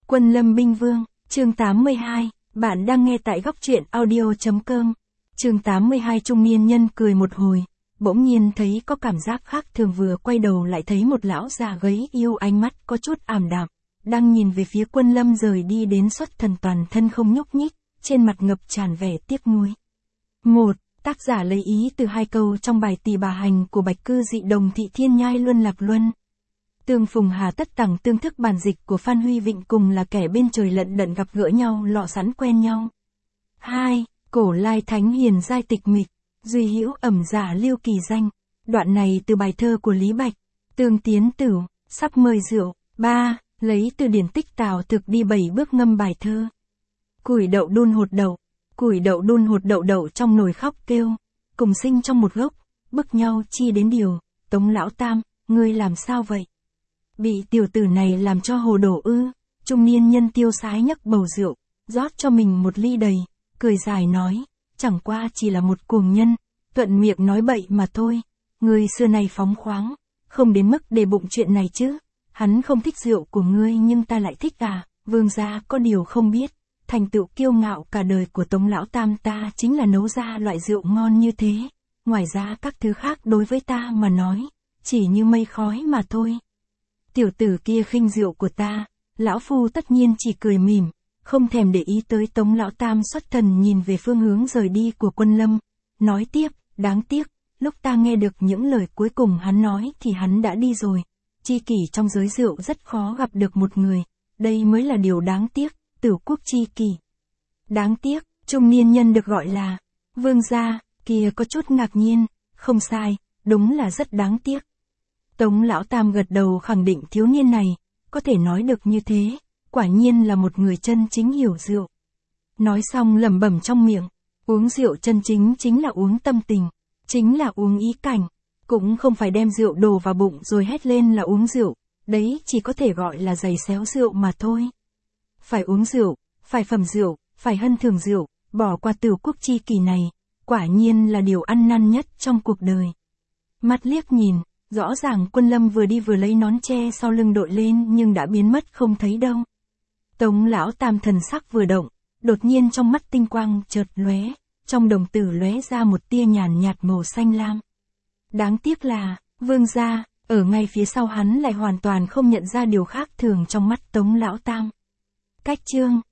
Quân Lâm Binh Vương, chương 82, bạn đang nghe tại góc truyện audio.com. Chương 82 trung niên nhân cười một hồi, bỗng nhiên thấy có cảm giác khác thường, vừa quay đầu lại thấy một lão già gầy yêu, ánh mắt có chút ảm đạm, đang nhìn về phía Quân Lâm rời đi đến xuất thần, toàn thân không nhúc nhích, trên mặt ngập tràn vẻ tiếc nuối. Tác giả lấy ý từ hai câu trong bài Tỳ Bà Hành của Bạch Cư Dị Đồng Thị Thiên Nhai Luân Lạc Luân. Tương phùng hà tất tẳng, tương thức bản dịch của Phan Huy Vịnh, cùng là kẻ bên trời lận đận gặp gỡ nhau, lọ sẵn quen nhau. 2. Cổ lai thánh hiền giai tịch mịch, duy hữu ẩm giả lưu kỳ danh. Đoạn này từ bài thơ của Lý Bạch, Tương Tiến Tửu, sắp mời rượu. 3. Lấy từ điển tích Tào Thực đi 7 bước ngâm bài thơ. Củi đậu đun hột đậu, củi đậu đun hột đậu, đậu trong nồi khóc kêu, cùng sinh trong một gốc, bức nhau chi đến điều. Tống lão tam, ngươi làm sao vậy? Bị tiểu tử này làm cho hồ đồ ư? Trung niên nhân tiêu sái nhấc bầu rượu, rót cho mình một ly đầy, cười dài nói, chẳng qua chỉ là một cuồng nhân, thuận miệng nói bậy mà thôi. Ngươi xưa này phóng khoáng, không đến mức để bụng chuyện này chứ. Hắn không thích rượu của ngươi nhưng ta lại thích à? Vương gia có điều không biết, thành tựu kiêu ngạo cả đời của Tống lão tam ta chính là nấu ra loại rượu ngon như thế. Ngoài ra các thứ khác đối với ta mà nói, chỉ như mây khói mà thôi. Tiểu tử kia khinh rượu của ta, lão phu tất nhiên chỉ cười mỉm, không thèm để ý tới. Tống lão tam xuất thần nhìn về phương hướng rời đi của Quân Lâm, nói tiếp, đáng tiếc, lúc ta nghe được những lời cuối cùng hắn nói thì hắn đã đi rồi. Tri kỷ trong giới rượu rất khó gặp được một người, đây mới là điều đáng tiếc. Tửu quốc tri kỷ. Đáng tiếc, trung niên nhân được gọi là vương gia kia có chút ngạc nhiên, không sai, đúng là rất đáng tiếc. Tống lão tam gật đầu khẳng định thiếu niên này, có thể nói được như thế, quả nhiên là một người chân chính hiểu rượu. Nói xong lẩm bẩm trong miệng, uống rượu chân chính chính là uống tâm tình, chính là uống ý cảnh, cũng không phải đem rượu đổ vào bụng rồi hét lên là uống rượu, đấy chỉ có thể gọi là giày xéo rượu mà thôi. Phải uống rượu, phải phẩm rượu, phải hân thường rượu, bỏ qua tửu quốc chi kỳ này, quả nhiên là điều ăn năn nhất trong cuộc đời. Mắt liếc nhìn, rõ ràng Quân Lâm vừa đi vừa lấy nón che sau lưng đội lên nhưng đã biến mất không thấy đâu. Tống lão tam thần sắc vừa động, đột nhiên trong mắt tinh quang chợt lóe, trong đồng tử lóe ra một tia nhàn nhạt màu xanh lam. Đáng tiếc là, vương gia, ở ngay phía sau hắn lại hoàn toàn không nhận ra điều khác thường trong mắt Tống lão tam. Cách chương